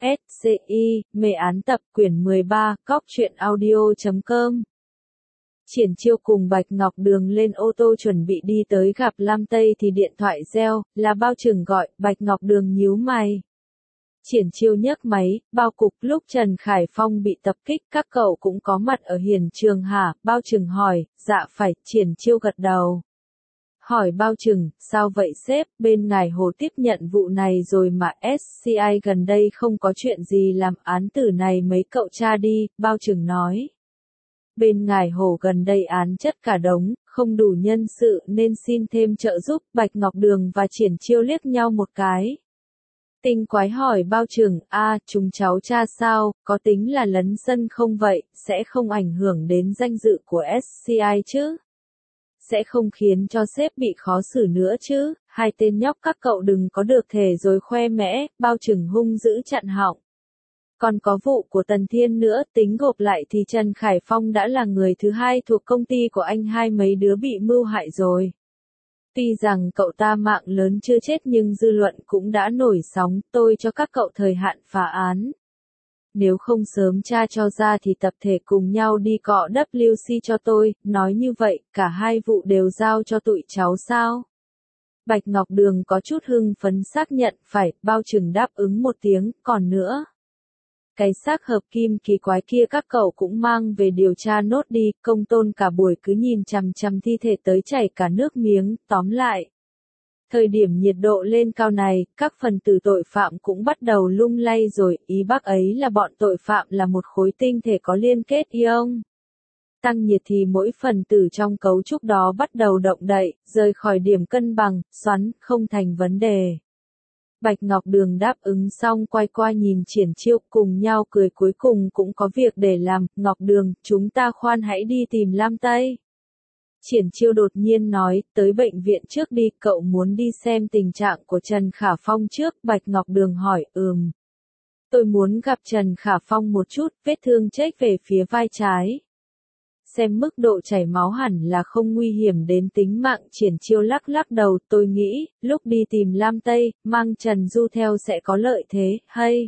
SCI, mê án tập quyển 13, Cóc truyện audio.com. Triển Chiêu cùng Bạch Ngọc Đường lên ô tô chuẩn bị đi tới gặp Lam Tây thì điện thoại reo, là Bao Trừng gọi. Bạch Ngọc Đường nhíu mày. Triển Chiêu nhấc máy, Bao cục, lúc Trần Khải Phong bị tập kích các cậu cũng có mặt ở hiện trường hả? Bao Trừng hỏi. Dạ phải. Triển Chiêu gật đầu. Hỏi Bao Trừng, sao vậy sếp, bên ngài Hồ tiếp nhận vụ này rồi mà SCI gần đây không có chuyện gì làm án tử này mấy cậu tra đi. Bao Trừng nói. Bên ngài Hồ gần đây án chất cả đống, không đủ nhân sự nên xin thêm trợ giúp. Bạch Ngọc Đường và Triển Chiêu liếc nhau một cái. Tinh quái hỏi Bao Trừng, chúng cháu tra sao, có tính là lấn sân không vậy, sẽ không ảnh hưởng đến danh dự của SCI chứ? Sẽ không khiến cho sếp bị khó xử nữa chứ? Hai tên nhóc các cậu đừng có được thể rồi khoe mẽ. Bao Trừng hung dữ chặn họng. Còn có vụ của Tần Thiên nữa, tính gộp lại thì Trần Khải Phong đã là người thứ hai thuộc công ty của anh hai mấy đứa bị mưu hại rồi. Tuy rằng cậu ta mạng lớn chưa chết nhưng dư luận cũng đã nổi sóng, tôi cho các cậu thời hạn phá án. Nếu không sớm tra cho ra thì tập thể cùng nhau đi cọ WC cho tôi, nói như vậy, cả hai vụ đều giao cho tụi cháu sao? Bạch Ngọc Đường có chút hưng phấn xác nhận, phải. Bao Trừng đáp ứng một tiếng, còn nữa. Cái xác hợp kim kỳ quái kia các cậu cũng mang về điều tra nốt đi. Công Tôn cả buổi cứ nhìn chằm chằm thi thể tới chảy cả nước miếng. Tóm lại, thời điểm nhiệt độ lên cao này, các phần tử tội phạm cũng bắt đầu lung lay rồi. Ý bác ấy là bọn tội phạm là một khối tinh thể có liên kết ion. Tăng nhiệt thì mỗi phần tử trong cấu trúc đó bắt đầu động đậy, rời khỏi điểm cân bằng, xoắn, không thành vấn đề. Bạch Ngọc Đường đáp ứng xong quay qua nhìn Triển Chiêu, cùng nhau cười, cuối cùng cũng có việc để làm. Ngọc Đường, chúng ta khoan hãy đi tìm Lam Tây. Triển Chiêu đột nhiên nói, tới bệnh viện trước đi, cậu muốn đi xem tình trạng của Trần Khả Phong trước. Bạch Ngọc Đường hỏi, tôi muốn gặp Trần Khả Phong một chút, vết thương chếch về phía vai trái. Xem mức độ chảy máu hẳn là không nguy hiểm đến tính mạng. Triển Chiêu lắc lắc đầu, tôi nghĩ, lúc đi tìm Lam Tây, mang Trần Du theo sẽ có lợi thế, hay.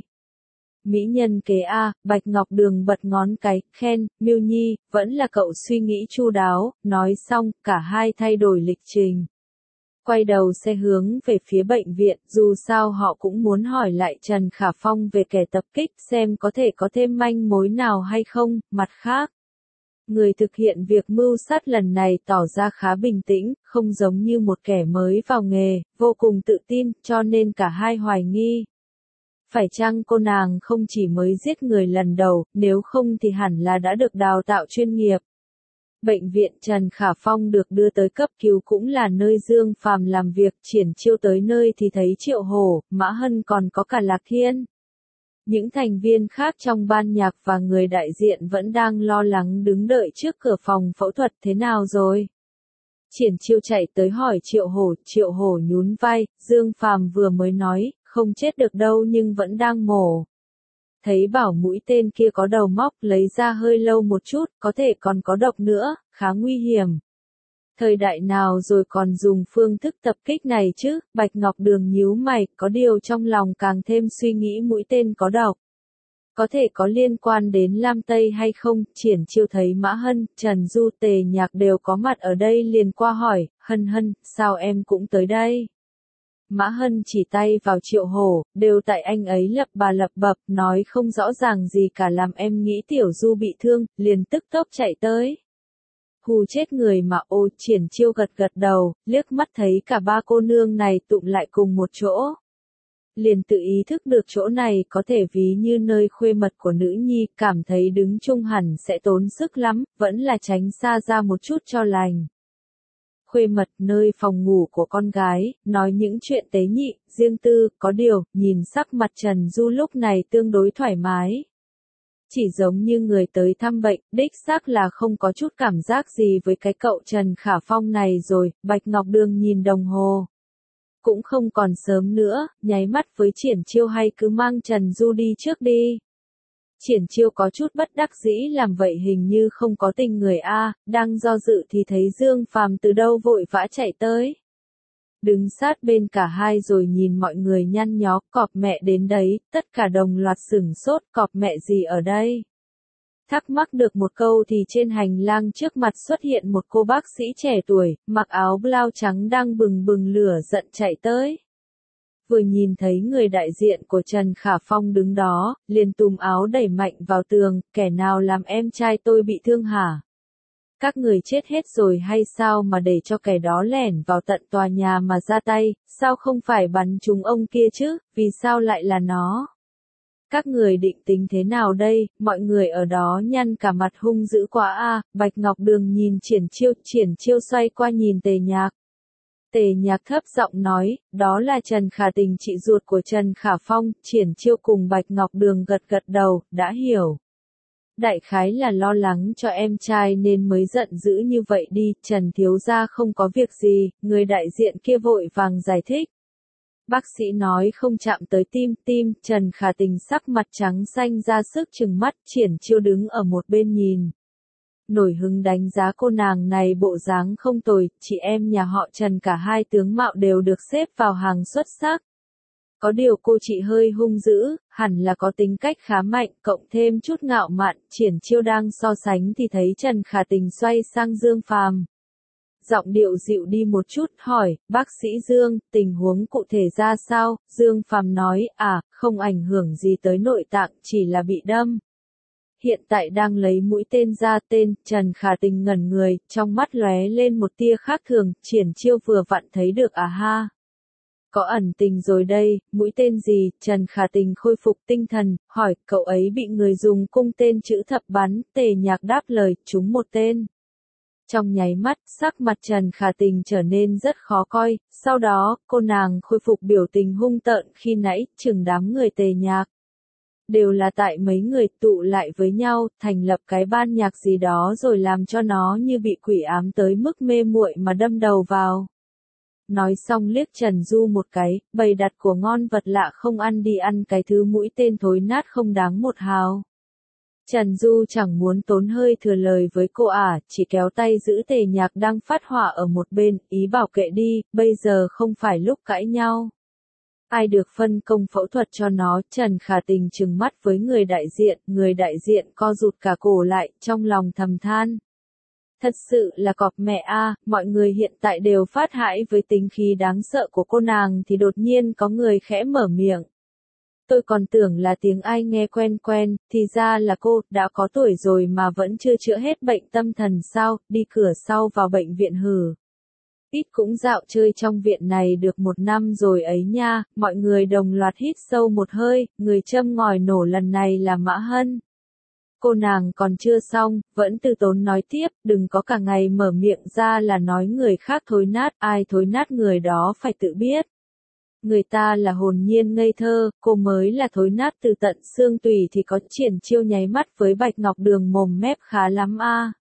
Mỹ nhân kế A. Bạch Ngọc Đường bật ngón cái, khen, Miêu Nhi, vẫn là cậu suy nghĩ chu đáo. Nói xong, cả hai thay đổi lịch trình. Quay đầu xe hướng về phía bệnh viện, dù sao họ cũng muốn hỏi lại Trần Khả Phong về kẻ tập kích xem có thể có thêm manh mối nào hay không. Mặt khác, người thực hiện việc mưu sát lần này tỏ ra khá bình tĩnh, không giống như một kẻ mới vào nghề, vô cùng tự tin, cho nên cả hai hoài nghi. Phải chăng cô nàng không chỉ mới giết người lần đầu, nếu không thì hẳn là đã được đào tạo chuyên nghiệp. Bệnh viện Trần Khả Phong được đưa tới cấp cứu cũng là nơi Dương Phàm làm việc. Triển Chiêu tới nơi thì thấy Triệu Hổ, Mã Hân còn có cả Lạc Thiên. Những thành viên khác trong ban nhạc và người đại diện vẫn đang lo lắng đứng đợi trước cửa phòng phẫu thuật. Thế nào rồi? Triển Chiêu chạy tới hỏi Triệu Hổ nhún vai, Dương Phàm vừa mới nói, không chết được đâu nhưng vẫn đang mổ. Thấy bảo mũi tên kia có đầu móc, lấy ra hơi lâu một chút, có thể còn có độc nữa, khá nguy hiểm. Thời đại nào rồi còn dùng phương thức tập kích này chứ? Bạch Ngọc Đường nhíu mày, có điều trong lòng càng thêm suy nghĩ mũi tên có độc. Có thể có liên quan đến Lam Tây hay không? Triển Chiêu thấy Mã Hân, Trần Du, Tề Nhạc đều có mặt ở đây liền qua hỏi, Hân, sao em cũng tới đây? Mã Hân chỉ tay vào Triệu Hổ, đều tại anh ấy lập bà lập bập, nói không rõ ràng gì cả làm em nghĩ Tiểu Du bị thương, liền tức tốc chạy tới. Hù chết người mà. Triển Chiêu gật đầu, liếc mắt thấy cả ba cô nương này tụm lại cùng một chỗ. Liền tự ý thức được chỗ này có thể ví như nơi khuê mật của nữ nhi, cảm thấy đứng chung hẳn sẽ tốn sức lắm, vẫn là tránh xa ra một chút cho lành. Khuê mật, nơi phòng ngủ của con gái, nói những chuyện tế nhị, riêng tư, có điều, nhìn sắc mặt Trần Du lúc này tương đối thoải mái. Chỉ giống như người tới thăm bệnh, đích xác là không có chút cảm giác gì với cái cậu Trần Khả Phong này rồi. Bạch Ngọc Đường nhìn đồng hồ. Cũng không còn sớm nữa, nháy mắt với Triển Chiêu, hay cứ mang Trần Du đi trước đi. Triển Chiêu có chút bất đắc dĩ, làm vậy hình như không có tình người a. Đang do dự thì thấy Dương Phàm từ đâu vội vã chạy tới. đứng sát bên cả hai rồi nhìn mọi người nhăn nhó, cọp mẹ đến đấy, tất cả đồng loạt sửng sốt, cọp mẹ gì ở đây? Thắc mắc được một câu thì trên hành lang trước mặt xuất hiện một cô bác sĩ trẻ tuổi, mặc áo blau trắng đang bừng bừng lửa giận chạy tới. Vừa nhìn thấy người đại diện của Trần Khả Phong đứng đó, liền túm áo đẩy mạnh vào tường, kẻ nào làm em trai tôi bị thương hả? Các người chết hết rồi hay sao mà để cho kẻ đó lẻn vào tận tòa nhà mà ra tay, sao không phải bắn trúng ông kia chứ, vì sao lại là nó? Các người định tính thế nào đây, mọi người ở đó nhăn cả mặt hung dữ quá a. Bạch Ngọc Đường nhìn Triển Chiêu xoay qua nhìn Tề Nhạc. Tề Nhạc thấp giọng nói, đó là Trần Khả Tình chị ruột của Trần Khả Phong. Triển Chiêu cùng Bạch Ngọc Đường gật gật đầu, đã hiểu. Đại khái là lo lắng cho em trai nên mới giận dữ như vậy đi, Trần thiếu gia không có việc gì, người đại diện kia vội vàng giải thích. Bác sĩ nói không chạm tới tim, Trần Khả Tình sắc mặt trắng xanh ra sức trừng mắt, Triển Chiêu đứng ở một bên nhìn. Nổi hứng đánh giá cô nàng này bộ dáng không tồi, chị em nhà họ Trần cả hai tướng mạo đều được xếp vào hàng xuất sắc. Có điều cô chị hơi hung dữ, hẳn là có tính cách khá mạnh, cộng thêm chút ngạo mạn, Triển Chiêu đang so sánh thì thấy Trần Khả Tình xoay sang Dương Phàm. Giọng điệu dịu đi một chút, hỏi, bác sĩ Dương, tình huống cụ thể ra sao? Dương Phàm nói, không ảnh hưởng gì tới nội tạng, chỉ là bị đâm. Hiện tại đang lấy mũi tên ra, tên. Trần Khả Tình ngẩn người, trong mắt lóe lên một tia khác thường, Triển Chiêu vừa vặn thấy được ha. Có ẩn tình rồi đây, mũi tên gì? Trần Khả Tình khôi phục tinh thần, hỏi, cậu ấy bị người dùng cung tên chữ thập bắn, Tề Nhạc đáp lời, trúng một tên. Trong nháy mắt, sắc mặt Trần Khả Tình trở nên rất khó coi, sau đó, cô nàng khôi phục biểu tình hung tợn khi nãy, chừng đám người Tề Nhạc. Đều là tại mấy người tụ lại với nhau, thành lập cái ban nhạc gì đó rồi làm cho nó như bị quỷ ám tới mức mê muội mà đâm đầu vào. Nói xong liếc Trần Du một cái, bày đặt của ngon vật lạ không ăn đi ăn cái thứ mũi tên thối nát không đáng một hào. Trần Du chẳng muốn tốn hơi thừa lời với cô chỉ kéo tay giữ Tề Nhạc đang phát hỏa ở một bên, ý bảo kệ đi, bây giờ không phải lúc cãi nhau. Ai được phân công phẫu thuật cho nó? Trần Khả Tình trừng mắt với người đại diện co rụt cả cổ lại, trong lòng thầm than. Thật sự là cọp mẹ mọi người hiện tại đều phát hãi với tính khí đáng sợ của cô nàng thì đột nhiên có người khẽ mở miệng. Tôi còn tưởng là tiếng ai nghe quen quen, thì ra là cô, đã có tuổi rồi mà vẫn chưa chữa hết bệnh tâm thần sao, đi cửa sau vào bệnh viện hử. Ít cũng dạo chơi trong viện này được 1 năm rồi ấy nha, mọi người đồng loạt hít sâu một hơi, người châm ngòi nổ lần này là Mã Hân. Cô nàng còn chưa xong, vẫn từ tốn nói tiếp, đừng có cả ngày mở miệng ra là nói người khác thối nát, ai thối nát người đó phải tự biết. Người ta là hồn nhiên ngây thơ, cô mới là thối nát từ tận xương tủy thì có. Triển Chiêu nháy mắt với Bạch Ngọc Đường mồm mép khá lắm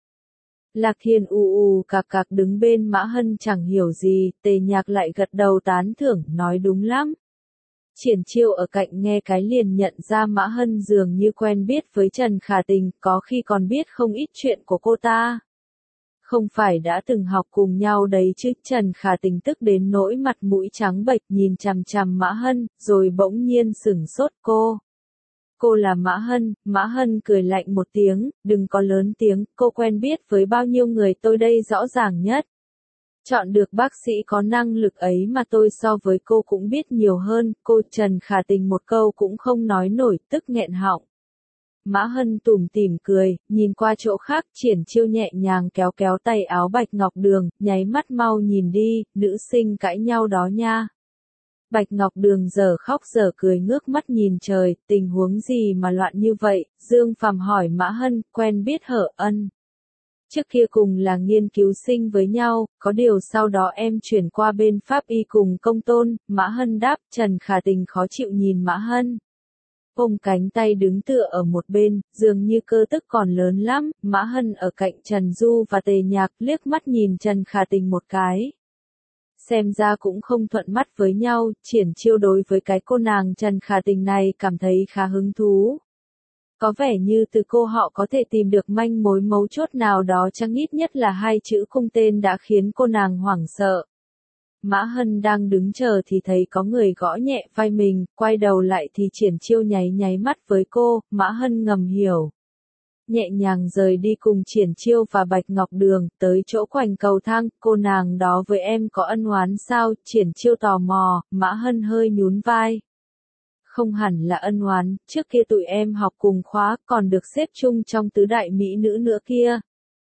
Lạc Hiên cạc cạc đứng bên Mã Hân chẳng hiểu gì, Tề Nhạc lại gật đầu tán thưởng, nói đúng lắm. Triển Chiêu ở cạnh nghe cái liền nhận ra Mã Hân dường như quen biết với Trần Khả Tình, có khi còn biết không ít chuyện của cô ta. Không phải đã từng học cùng nhau đấy chứ? Trần Khả Tình tức đến nỗi mặt mũi trắng bệch nhìn chằm chằm Mã Hân, rồi bỗng nhiên sửng sốt cô. Cô là Mã Hân cười lạnh một tiếng, đừng có lớn tiếng, cô quen biết với bao nhiêu người tôi đây rõ ràng nhất. Chọn được bác sĩ có năng lực ấy mà tôi so với cô cũng biết nhiều hơn, cô. Trần Khả Tình một câu cũng không nói nổi, tức nghẹn họng. Mã Hân tủm tỉm cười, nhìn qua chỗ khác, Triển Chiêu nhẹ nhàng kéo kéo tay áo Bạch Ngọc Đường, nháy mắt mau nhìn đi, nữ sinh cãi nhau đó nha. Bạch Ngọc Đường giờ khóc giờ cười ngước mắt nhìn trời, tình huống gì mà loạn như vậy? Dương Phàm hỏi Mã Hân, quen biết hở Ân. Trước kia cùng là nghiên cứu sinh với nhau, có điều sau đó em chuyển qua bên Pháp y cùng Công Tôn. Mã Hân đáp. Trần Khả Tình khó chịu nhìn Mã Hân. Ôm cánh tay đứng tựa ở một bên, dường như cơ tức còn lớn lắm. Mã Hân ở cạnh Trần Du và Tề Nhạc, liếc mắt nhìn Trần Khả Tình một cái. Xem ra cũng không thuận mắt với nhau. Triển Chiêu đối với cái cô nàng Trần Khả Tình này cảm thấy khá hứng thú. Có vẻ như từ cô họ có thể tìm được manh mối mấu chốt nào đó, chăng ít nhất là 2 chữ cung tên đã khiến cô nàng hoảng sợ. Mã Hân đang đứng chờ thì thấy có người gõ nhẹ vai mình, quay đầu lại thì Triển Chiêu nháy nháy mắt với cô, Mã Hân ngầm hiểu. Nhẹ nhàng rời đi cùng Triển Chiêu và Bạch Ngọc Đường, tới chỗ quanh cầu thang, cô nàng đó với em có ân oán sao, Triển Chiêu tò mò, Mã Hân hơi nhún vai. Không hẳn là ân oán, trước kia tụi em học cùng khóa, còn được xếp chung trong tứ đại mỹ nữ nữa kia.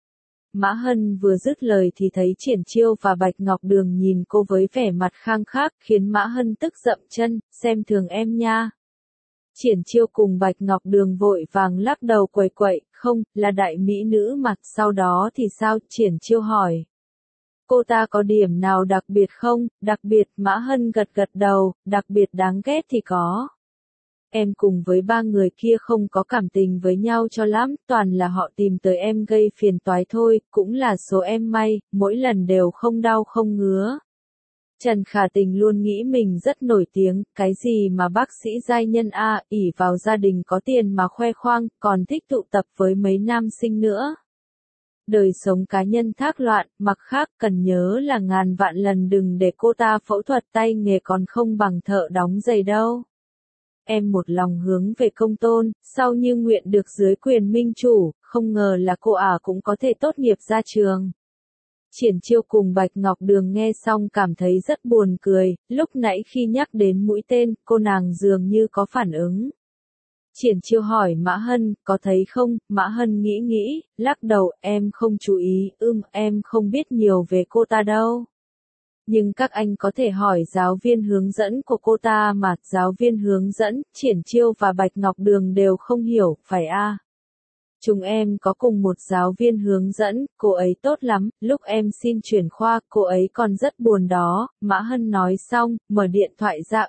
Mã Hân vừa dứt lời thì thấy Triển Chiêu và Bạch Ngọc Đường nhìn cô với vẻ mặt khang khác, khiến Mã Hân tức dậm chân, xem thường em nha. Triển Chiêu cùng Bạch Ngọc Đường vội vàng lắc đầu quẩy quậy, không, là đại mỹ nữ mà, sau đó thì sao, Triển Chiêu hỏi. Cô ta có điểm nào đặc biệt không, đặc biệt, Mã Hân gật gật đầu, đặc biệt đáng ghét thì có. Em cùng với ba người kia không có cảm tình với nhau cho lắm, toàn là họ tìm tới em gây phiền toái thôi, cũng là số em may, mỗi lần đều không đau không ngứa. Trần Khả Tình luôn nghĩ mình rất nổi tiếng, cái gì mà bác sĩ giai nhân a, ỷ vào gia đình có tiền mà khoe khoang, còn thích tụ tập với mấy nam sinh nữa. Đời sống cá nhân thác loạn, mặc khác cần nhớ là ngàn vạn lần đừng để cô ta phẫu thuật tay nghề còn không bằng thợ đóng giày đâu. Em một lòng hướng về công tôn, sau như nguyện được dưới quyền minh chủ, không ngờ là cô ả cũng có thể tốt nghiệp ra trường. Triển Chiêu cùng Bạch Ngọc Đường nghe xong cảm thấy rất buồn cười, lúc nãy khi nhắc đến mũi tên, cô nàng dường như có phản ứng. Triển Chiêu hỏi Mã Hân, có thấy không, Mã Hân nghĩ, lắc đầu, em không chú ý, em không biết nhiều về cô ta đâu. Nhưng các anh có thể hỏi giáo viên hướng dẫn của cô ta mà, giáo viên hướng dẫn, Triển Chiêu và Bạch Ngọc Đường đều không hiểu, phải a? Chúng em có cùng một giáo viên hướng dẫn, cô ấy tốt lắm, lúc em xin chuyển khoa, cô ấy còn rất buồn đó, Mã Hân nói xong, mở điện thoại ra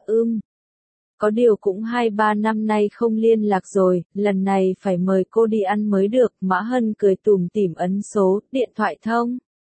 Có điều cũng 2-3 năm nay không liên lạc rồi, lần này phải mời cô đi ăn mới được, Mã Hân cười tủm tỉm ấn số, điện thoại thông.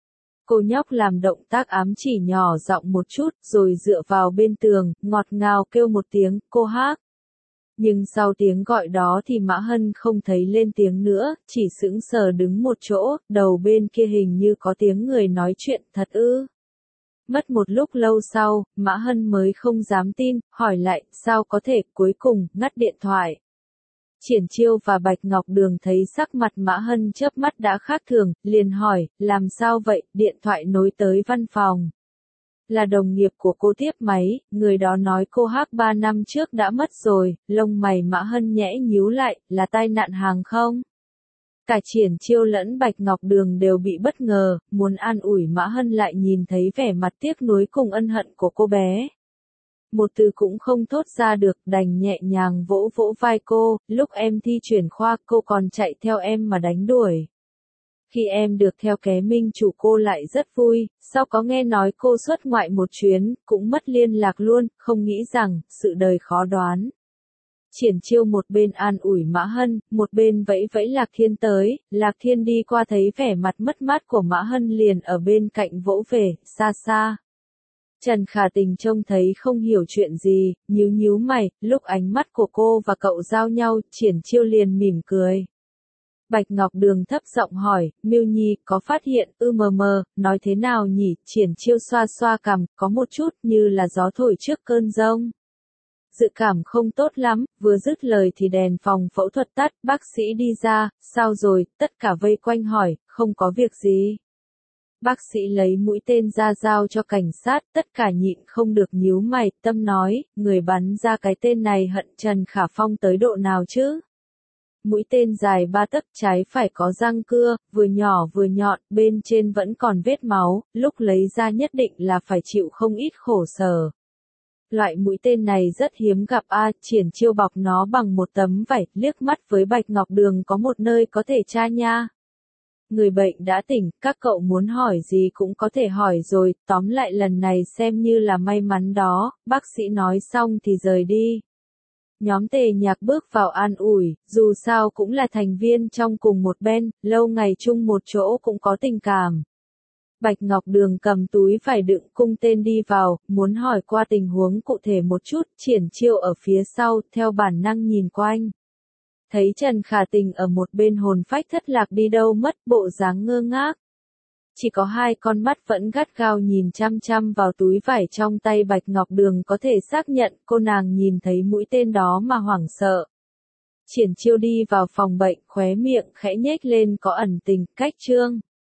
Cô nhóc làm động tác ám chỉ nhỏ giọng một chút, rồi dựa vào bên tường, ngọt ngào kêu một tiếng, cô hát. Nhưng sau tiếng gọi đó thì Mã Hân không thấy lên tiếng nữa, chỉ sững sờ đứng một chỗ, đầu bên kia hình như có tiếng người nói chuyện, thật ư. Mất một lúc lâu sau, Mã Hân mới không dám tin, hỏi lại, sao có thể, cuối cùng, ngắt điện thoại. Triển Chiêu và Bạch Ngọc Đường thấy sắc mặt Mã Hân chớp mắt đã khác thường, liền hỏi, làm sao vậy, điện thoại nối tới văn phòng. Là đồng nghiệp của cô tiếp máy, người đó nói cô hát 3 năm trước đã mất rồi, lông mày Mã Hân nhẽ nhíu lại, là tai nạn hàng không? Cả Triển Chiêu lẫn Bạch Ngọc Đường đều bị bất ngờ, muốn an ủi Mã Hân lại nhìn thấy vẻ mặt tiếc nuối cùng ân hận của cô bé. Một từ cũng không thốt ra được, đành nhẹ nhàng vỗ vỗ vai cô, lúc em thi chuyển khoa cô còn chạy theo em mà đánh đuổi. Khi em được theo ké minh chủ cô lại rất vui, sau có nghe nói cô xuất ngoại một chuyến, cũng mất liên lạc luôn, không nghĩ rằng, sự đời khó đoán. Triển Chiêu một bên an ủi Mã Hân, một bên vẫy vẫy Lạc Thiên tới, Lạc Thiên đi qua thấy vẻ mặt mất mát của Mã Hân liền ở bên cạnh vỗ về, xa xa. Trần Khả Tình trông thấy không hiểu chuyện gì, nhíu mày, lúc ánh mắt của cô và cậu giao nhau, Triển Chiêu liền mỉm cười. Bạch Ngọc Đường thấp giọng hỏi, Miêu Nhi, có phát hiện, nói thế nào nhỉ, Triển Chiêu xoa xoa cằm, có một chút như là gió thổi trước cơn giông. Dự cảm không tốt lắm, vừa dứt lời thì đèn phòng phẫu thuật tắt, bác sĩ đi ra, sao rồi, tất cả vây quanh hỏi, không có việc gì. Bác sĩ lấy mũi tên ra giao cho cảnh sát, tất cả nhịn không được nhíu mày, tâm nói, người bắn ra cái tên này hận Trần Khả Phong tới độ nào chứ? Mũi tên dài 3 tấc, trái phải có răng cưa, vừa nhỏ vừa nhọn, bên trên vẫn còn vết máu, lúc lấy ra nhất định là phải chịu không ít khổ sở. Loại mũi tên này rất hiếm gặp Triển Chiêu bọc nó bằng một tấm vải, liếc mắt với Bạch Ngọc Đường có một nơi có thể tra nha. Người bệnh đã tỉnh, các cậu muốn hỏi gì cũng có thể hỏi rồi, tóm lại lần này xem như là may mắn đó, bác sĩ nói xong thì rời đi. Nhóm Tề Nhạc bước vào an ủi, dù sao cũng là thành viên trong cùng một band, lâu ngày chung một chỗ cũng có tình cảm. Bạch Ngọc Đường cầm túi vải đựng cung tên đi vào, muốn hỏi qua tình huống cụ thể một chút, Triển Chiêu ở phía sau, theo bản năng nhìn quanh. Thấy Trần Khả Tình ở một bên hồn phách thất lạc đi đâu mất, bộ dáng ngơ ngác. Chỉ có hai con mắt vẫn gắt gao nhìn chăm chăm vào túi vải trong tay Bạch Ngọc Đường có thể xác nhận cô nàng nhìn thấy mũi tên đó mà hoảng sợ. Triển Chiêu đi vào phòng bệnh, khóe miệng khẽ nhếch lên có ẩn tình, cách Trương